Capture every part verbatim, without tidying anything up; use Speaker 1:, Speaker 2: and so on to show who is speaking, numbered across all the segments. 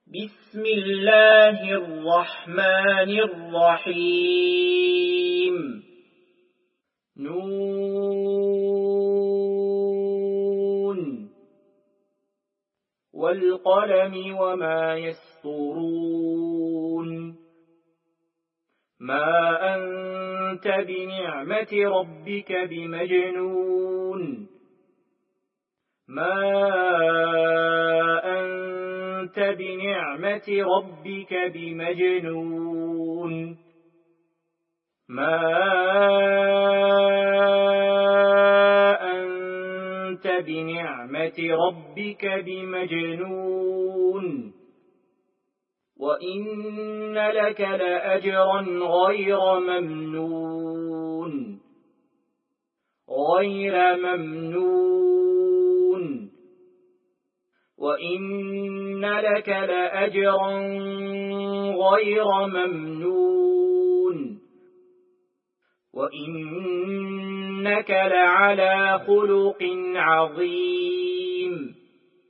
Speaker 1: بسم الله الرحمن الرحيم نون والقلم وما يسطرون ما أنت بنعمة ربك بمجنون ما أنت بنعمة ربك بمجنون ما أنت بنعمة ربك بمجنون وإن لك لأجرا غير ممنون غير ممنون وإن لك لأجرا غير ممنون وإنك لعلى خلق عظيم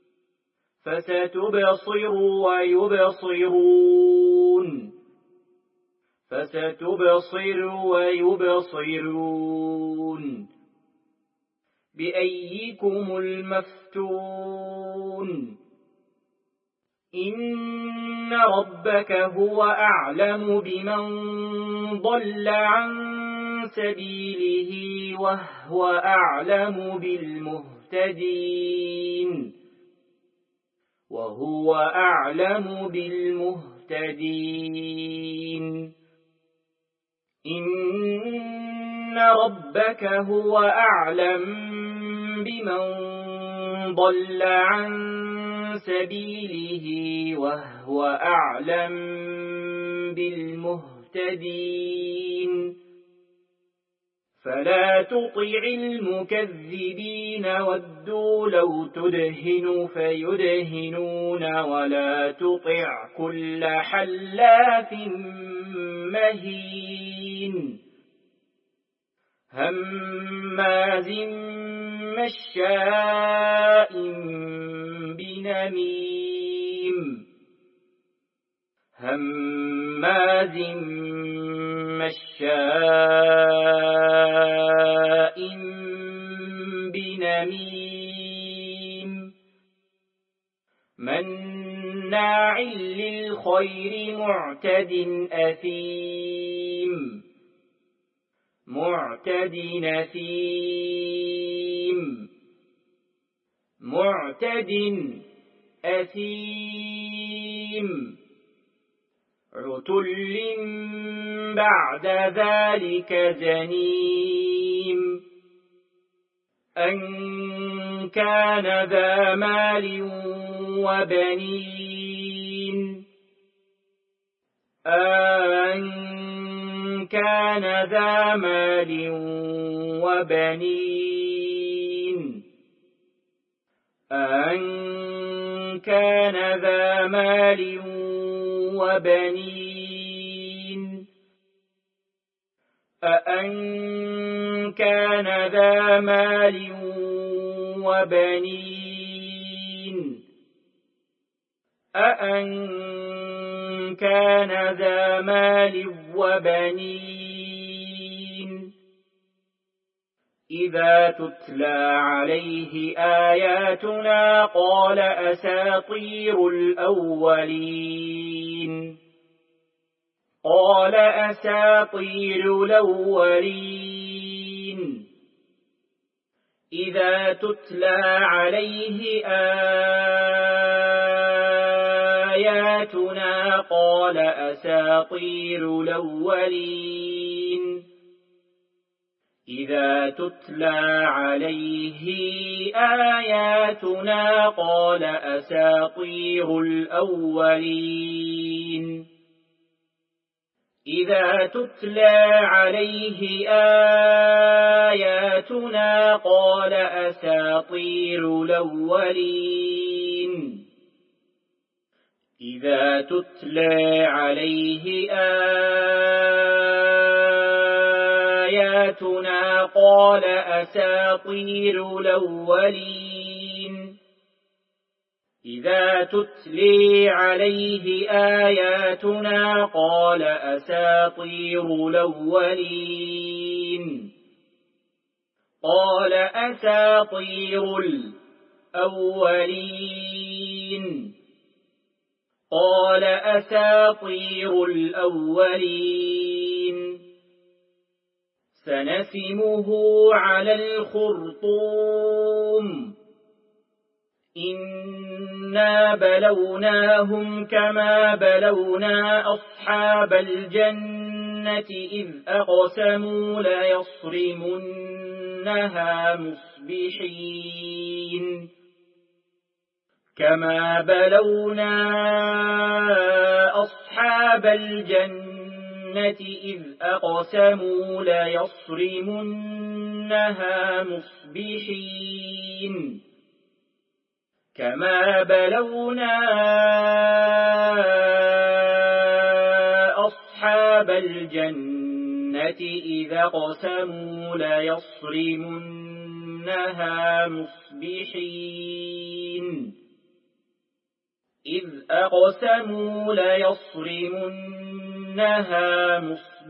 Speaker 1: فستبصر ويبصرون فستبصر ويبصرون بأيكم المفتون إن ربك هو أعلم بمن ضل عن سبيله وهو أعلم بالمهتدين وهو أعلم بالمهتدين إن ربك هو أعلم بمن ضل عن سبيله وهو أعلم بالمهتدين فلا تطع المكذبين ودوا لو تدهن فيدهنون ولا تطع كل حلاف مهين هماز مشاء بنميم هماز مشاء بنميم مناع للخير معتد أثيم معتد أثيم معتد أثيم عتل بعد ذلك زنيم أن كان ذا مال وبنين أن كان ذا مال وبنين أن كان ذا مال وبنين أأن كان ذا مال وبنين أأن كان ذا مال وبنين إذا تتلى عليه آياتنا قال أساطير الأولين قال أساطير الأولين إذا تتلى عليه آياتنا قال أساطير الأولين إذا تتلى عليه آياتنا قال أساطير الأولين إذا تتلى عليه آياتنا قال أساطير الأولين إذا تتلى عليه آياتنا قال أساطير الأولين إذا تتلي عليه آياتنا قال أساطير الأولين قال أساطير الأولين قال أساطير الأولين سنسمه على الخرطوم إنا بلوناهم كما بلونا أصحاب الجنة إذ أقسموا ليصرمنها مصبحين كما بلونا أصحاب الجنة إذ أقسموا ليصرمنها مصبحين كما بلونا أصحاب الجنة إذ أقسموا ليصرمنها مصبحين إذ أقسموا ليصرمنها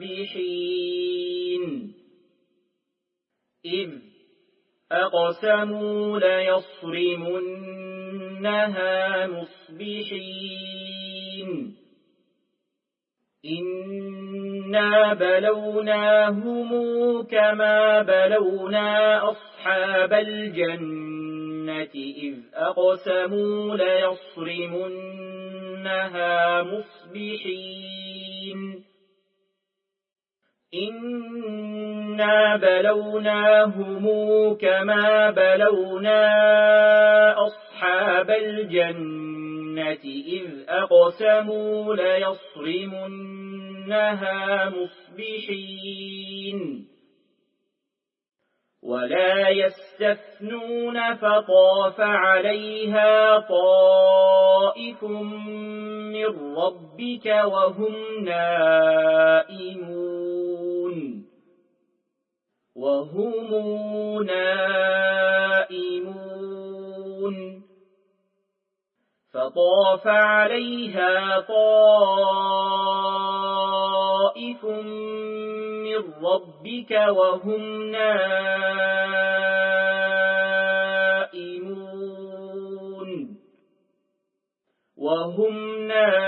Speaker 1: مصبحين إذ أقسموا ليصرمنها مصبحين إنا بلوناهم كما بلونا أصحاب الجنة إذ أقسموا ليصرمنها مصبحين إنا بلوناهم كما بلونا أصحاب الجنة إذ أقسموا ليصرمنها مصبحين ولا يستثنون فطاف عليها طائف من ربك وهم نائمون وهم نائمون فطاف عليها طائف من ربك وهم نائمون وهم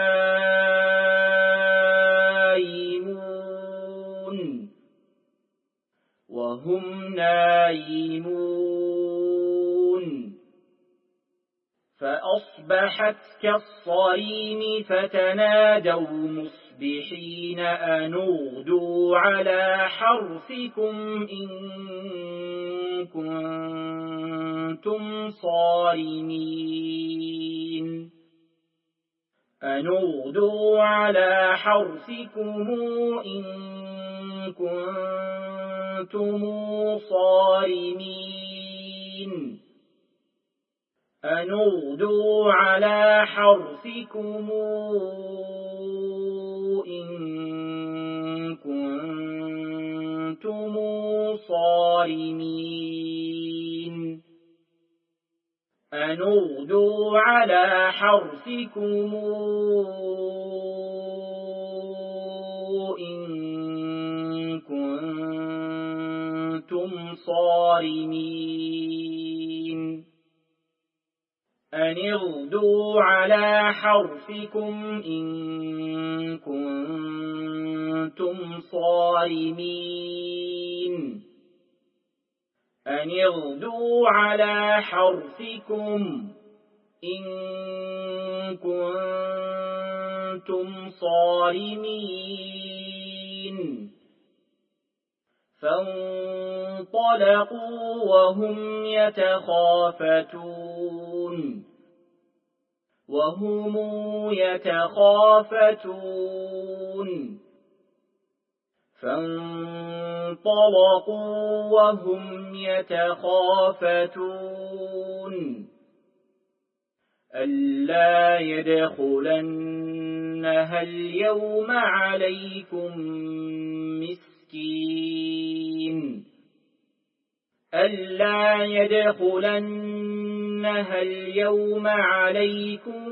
Speaker 1: نائمون وهم نائمون فأصبحت كالصريم فتنادوا مصبحين أن اغدوا على حرثكم إن كنتم صارمين أن اغدوا على حرثكم إن كنتم صارمين أن اغدوا على حرثكم إن كنتم صارمين أن اغدوا على حرثكم إن كنتم صارمين أن اغدوا على حرثكم إن كنتم صارمين أن اغدوا على حرثكم إن كنتم صارمين فانطلقوا وهم يتخافتون وهم يتخافتون فانطلقوا وهم يتخافتون ألا يدخلنها اليوم عليكم مسكين ألا يدخلنها إنها اليوم عليكم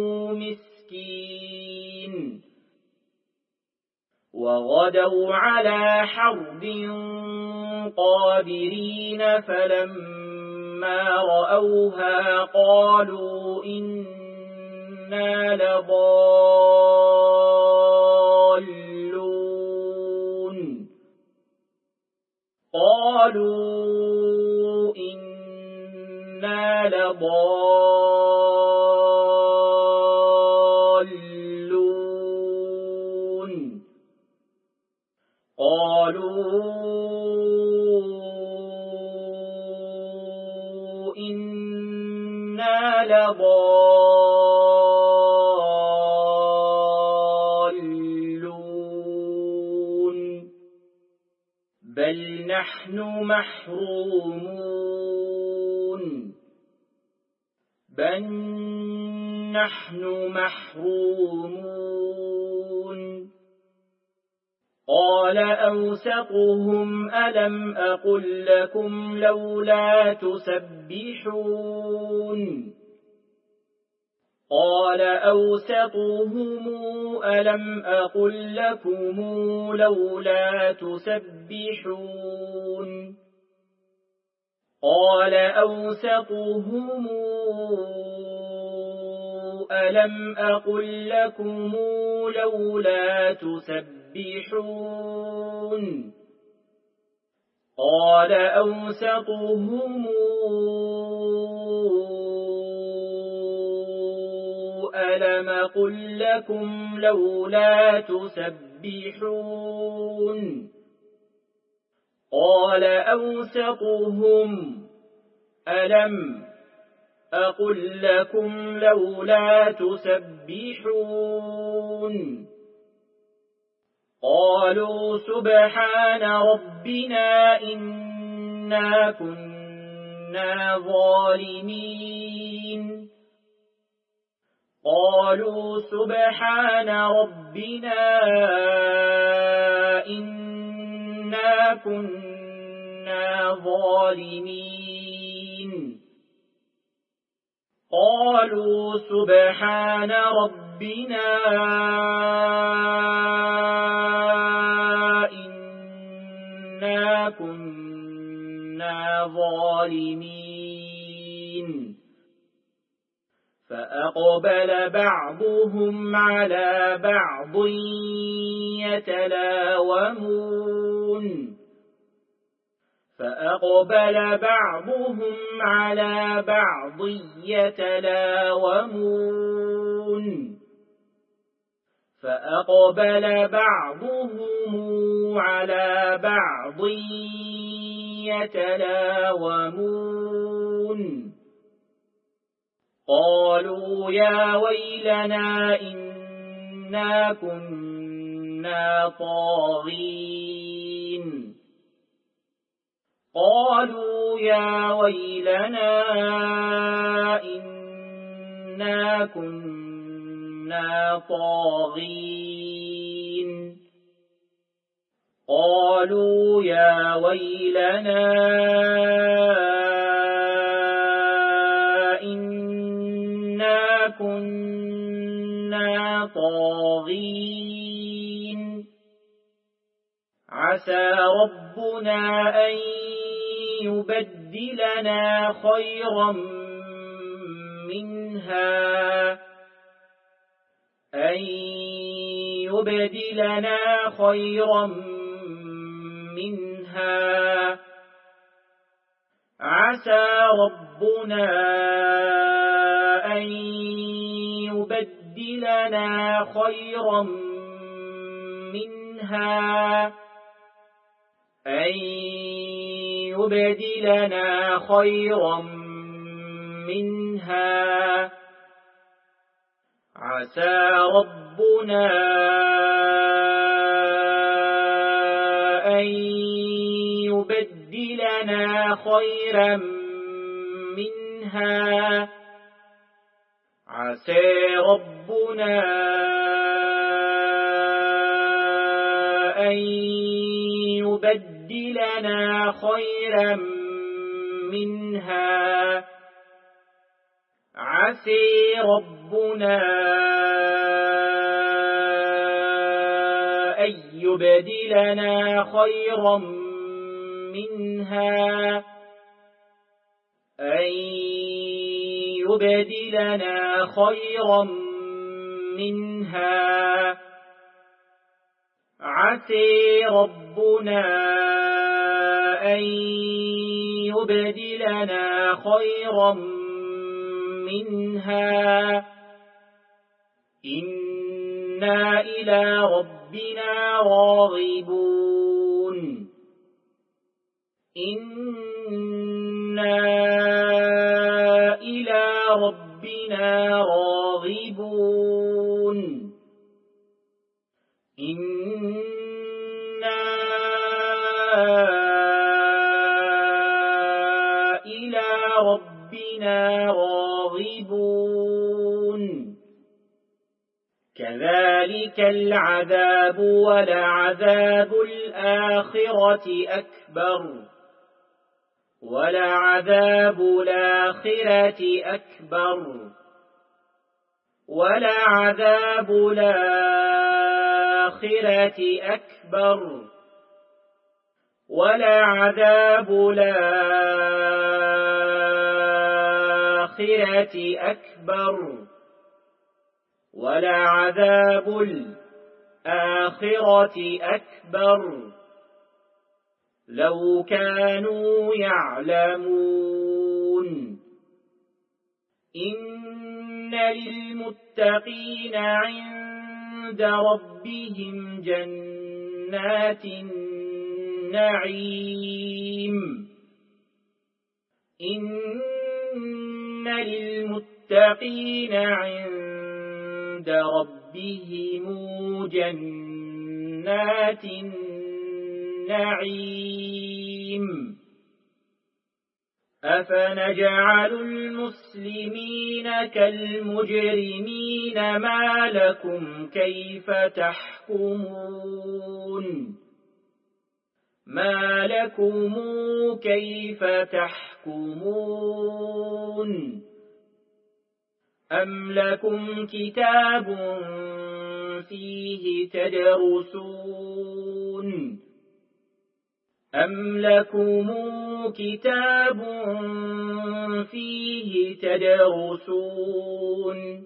Speaker 1: مسكين وغدوا على حرد قادرين فلما رأوها قالوا إنا لضالون قالوا إنا لضالون قالوا إنا لضالون بل نحن محرومون بل نحن محرومون قال أوسطهم ألم أقل لكم لولا تسبحون قال أوسطهم ألم أقل لكم لولا تسبحون قال أوسطهم ألم أقل لكم لولا تسبحون قال أوسطهم ألم أقل لكم لولا تسبحون قال أوسطهم ألم أقل لكم لولا تسبحون قالوا سبحان ربنا إنا كنا ظالمين قالوا سبحان ربنا إنا كنا ظالمين قالوا سبحان ربنا إنا كنا ظالمين فأقبل بعضهم على بعض يتلاومون فأقبل بعضهم على بعض يتلاومون فأقبل بعضهم على بعض يتلاومون قالوا يا ويلنا إنا كنا طاغين قالوا يا ويلنا إنا كنا طاغين قالوا يا ويلنا إنا كنا طاغين عسى ربنا أن يبدلنا خيرا منها أن يبدلنا خيرا منها عسى ربنا أن يبدلنا خيرا منها أن يبدلنا خيرا منها عسى ربنا أن يبدلنا خيرا منها عسى ربنا أن يبدلنا خيرا منها عسى ربنا أن يبدلنا خيرا منها أن يبدلنا خيرا منها عسى ربنا أن يبدلنا خيرا منها إنا إلى ربنا راغبون إنا إلى ربنا راغبون إنا إلى ربنا راغبون كذلك العذاب ولعذاب الآخرة أكبر ولعذاب الآخرة أكبر ولعذاب الآخرة أكبر ولعذاب الآخرة أكبر ولعذاب الآخرة أكبر لو كانوا يعلمون إن للمتقين عند ربهم جنات النعيم إن للمتقين عند ربهم جنات النعيم أفنجعل المسلمين كالمجرمين ما لكم كيف تحكمون ما لكم كيف تحكمون أم لكم كتاب فيه تدرسون أم لكم كتاب فيه تدرسون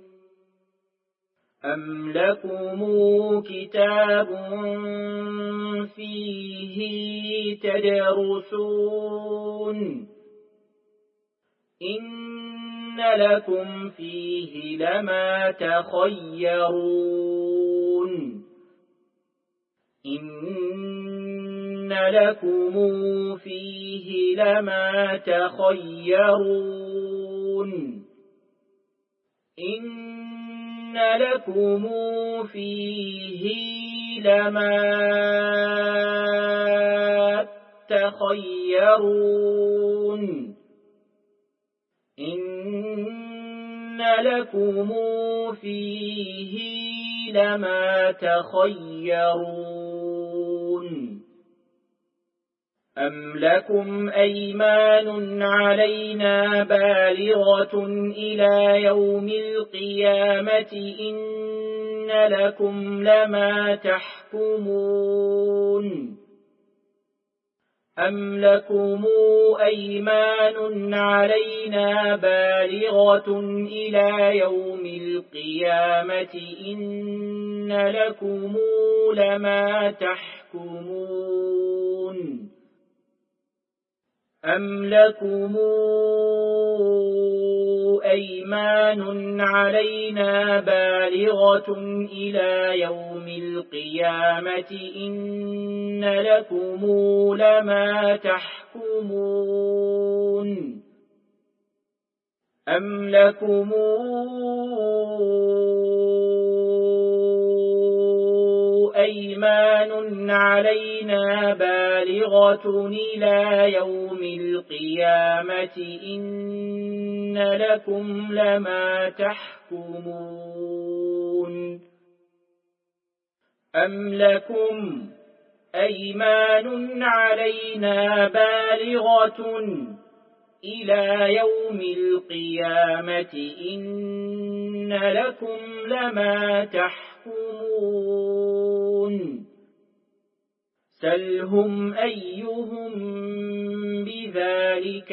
Speaker 1: أم لكم كتاب فيه تدرسون إن لكم فيه لما تخيرون إن لكم فيه لما تخيرون إن لكم فيه لما تخيرون إن لكم فيه لما تخيرون أم لكم أيمان علينا بالغة إلى يوم القيامة إن لكم لما تحكمون أم لكم أيمان علينا بالغة إلى يوم القيامة إن لكم لما تحكمون أم لكم أيمان علينا بالغة إلى يوم القيامة إن لكم لما تحكمون أم لكم أيمان علينا بالغة إلى يوم القيامة إن لكم لما تحكمون أم لكم أيمان علينا بالغة إلى يوم القيامة إن لكم لما تحكمون سلهم أيهم بذلك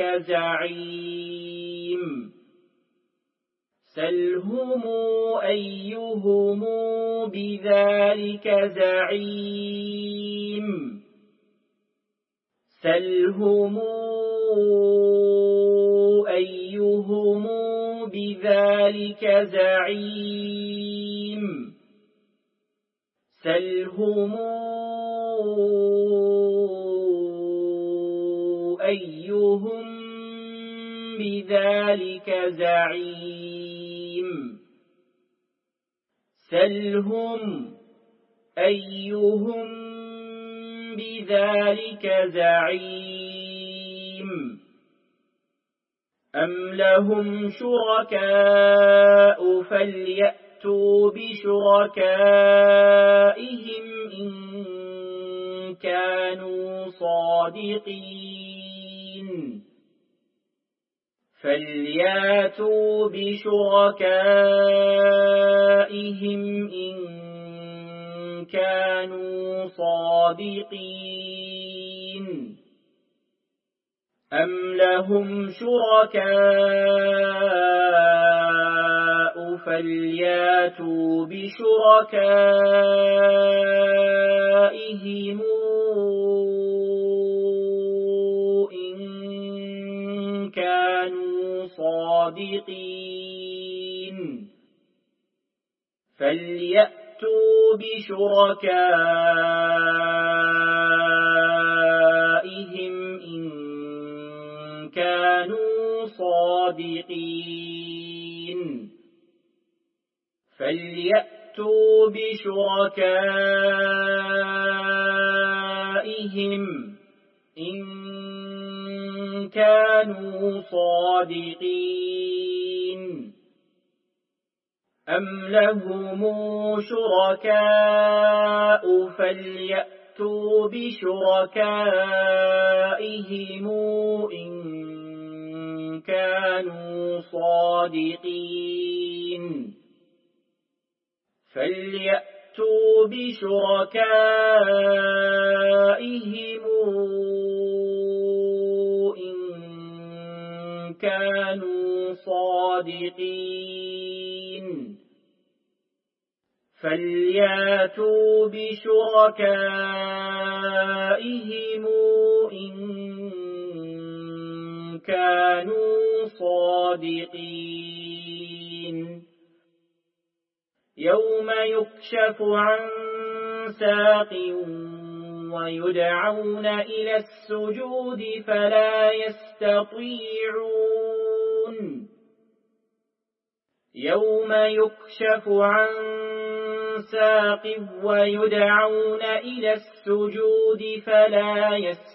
Speaker 1: زعيم سلهم أيهم بذلك زعيم سلهم أيهم بذلك زعيم سلهم أيهم بذلك زعيم سلهم أيهم بذلك زعيم أم لهم شركاء فليأتوا بشركائهم إن كانوا صادقين فليأتوا بشركائهم إن كانوا صادقين أم لهم شركاء فليأتوا بشركائهم إن كانوا صادقين فليأتوا بشركائهم إن كانوا صادقين فليأتوا بشركائهم إن كانوا صادقين أم لهم شركاء فليأتوا بشركائهم إن كانوا صادقين فليأتوا بشركائهم إن كانوا صادقين فليأتوا بشركائهم إن كانوا صادقين يوم يكشف عن ساق ويدعون إلى السجود فلا يستطيعون يوم يكشف عن ساق ويدعون إلى السجود فلا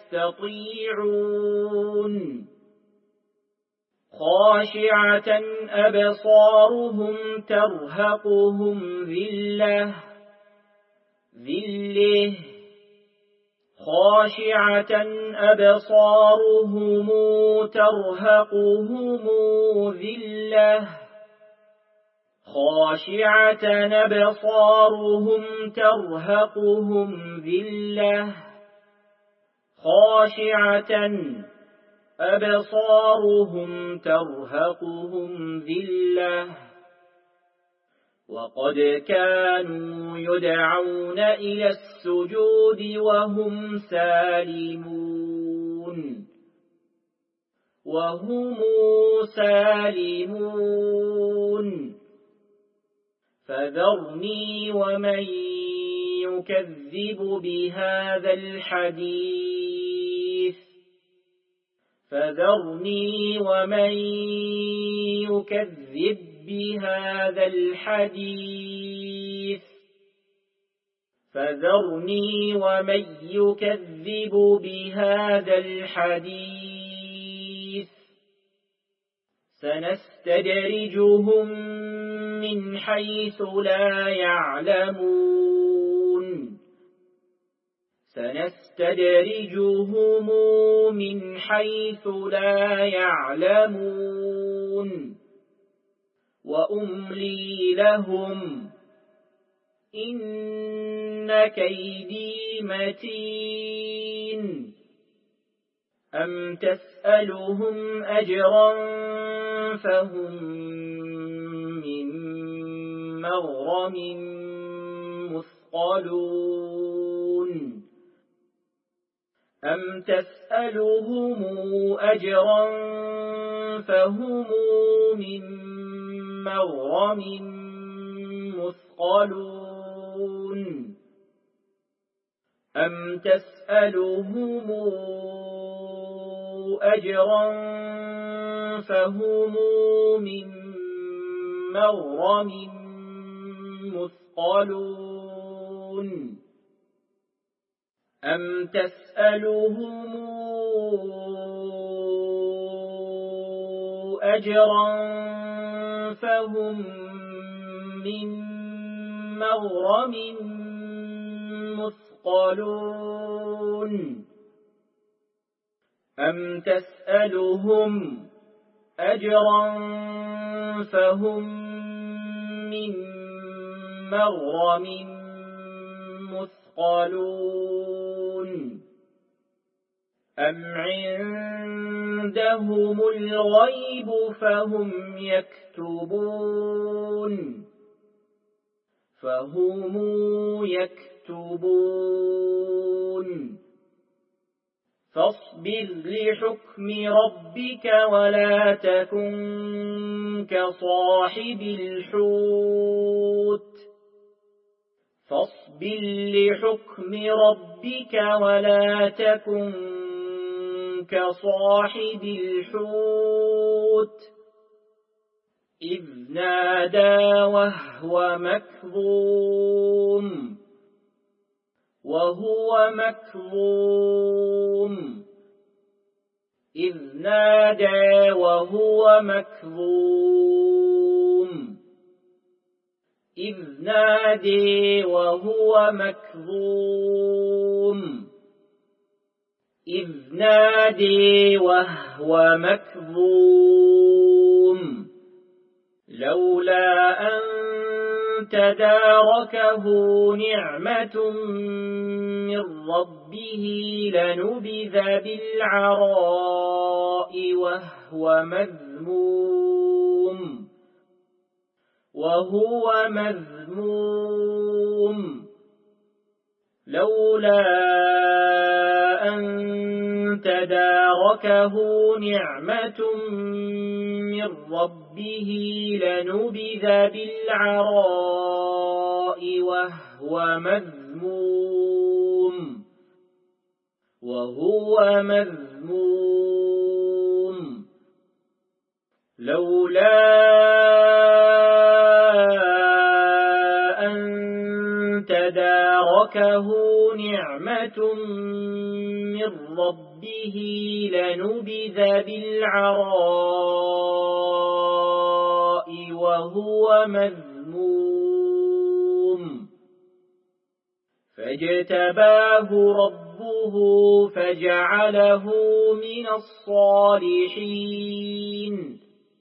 Speaker 1: يستطيعون خاشعة أبصارهم ترهقهم ذلة ذله خاشعة أبصارهم ترهقهم ذلة خاشعة أبصارهم ترهقهم ذلة خاشعة أبصارهم ترهقهم ذلة وقد كانوا يدعون إلى السجود وهم سالمون وهم سالمون فذرني ومن يكذب بهذا الحديث فذرني ومن يكذب بهذا الحديث فذرني ومن يكذب بهذا الحديث سنستدرجهم من حيث لا يعلمون سنستدرجهم من حيث لا يعلمون وأملي لهم إن كيدي متين أم تسألهم أجرا فهم من مغرم مثقلون أم تسألهم أجرا فهم من مغرم مثقلون أم تسألهم أجرا فهم من مغرم مثقلون أم تسألهم أجرا فهم من مغرم مثقلون أم تسألهم أجرا فهم من مغرم مثقلون أم عندهم الغيب فهم يكتبون فهم يكتبون فاصبر لحكم ربك ولا تكن كصاحب الحوت فاصبر لحكم ربك ولا تكن كصاحب الحوت إذ نادى وهو مكظوم وهو مكظوم إذ نادى وهو مكظوم إذ نادى وهو مكظوم إذ نادى وهو مكظوم لولا أن تداركه نعمة من ربه لنبذ بالعراء وهو مذموم وهو مذموم لولا أن تداركه نعمة من ربه لنبذ بالعراء وهو مذموم وهو مذموم لولا أن تداركه نعمة من ربه لنبذ بالعراء وهو مذموم فاجتباه ربه فجعله من الصالحين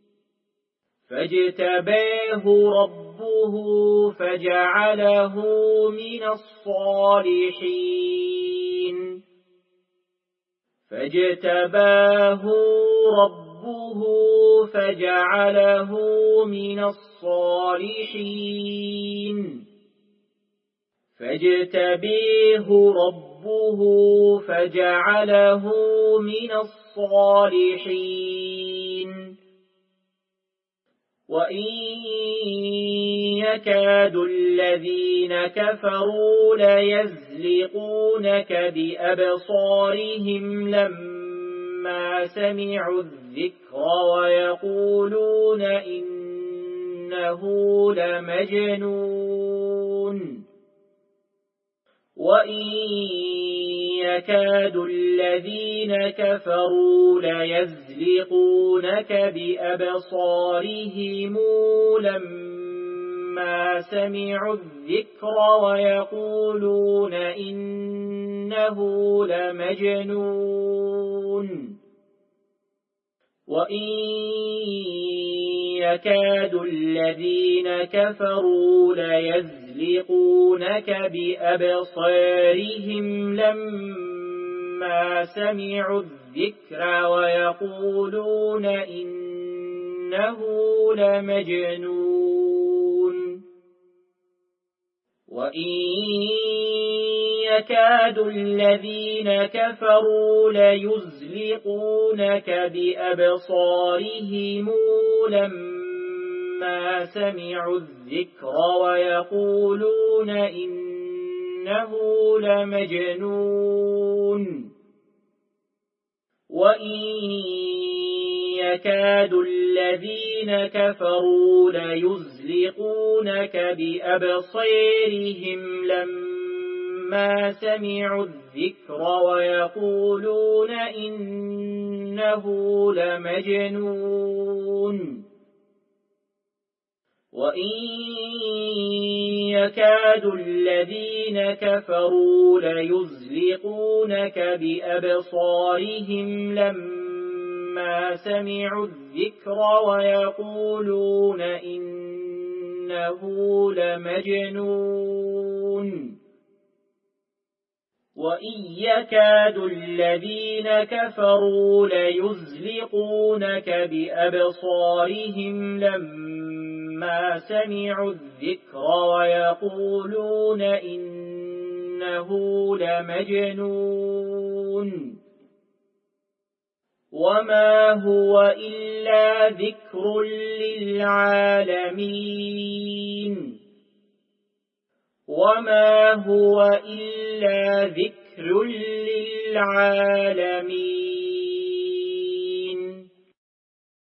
Speaker 1: فاجتباه ربه فجعله من الصالحين فاجتباه ربه فجعله من الصالحين فاجتبيه ربه فجعله من الصالحين وإن يكاد الذين كفروا ليزلقونك بأبصارهم لما سمعوا الذكر ويقولون إنه لمجنون وإن يكاد الذين كفروا ليزلقونك بأبصارهم لما لما سمعوا الذكر ويقولون إنه لمجنون وإن يكاد الذين كفروا ليزلقونك بأبصارهم لما سمعوا الذكر ويقولون إنه لمجنون وإن يكاد الذين كفروا ليزلقونك بأبصارهم لما سمعوا الذكر ويقولون إنه لمجنون وإن يكاد الذين كفروا ليزلقونك بأبصارهم لما سمعوا الذكر ويقولون إنه لمجنون وإن يكاد الذين كفروا ليزلقونك بأبصارهم لما سمعوا الذكر ويقولون إنه لمجنون وإن يكاد الذين كفروا ليزلقونك بأبصارهم لما سمعوا الذكر ويقولون إنه لمجنون وما هو إلا ذكر للعالمين وما هو إلا ذكر للعالمين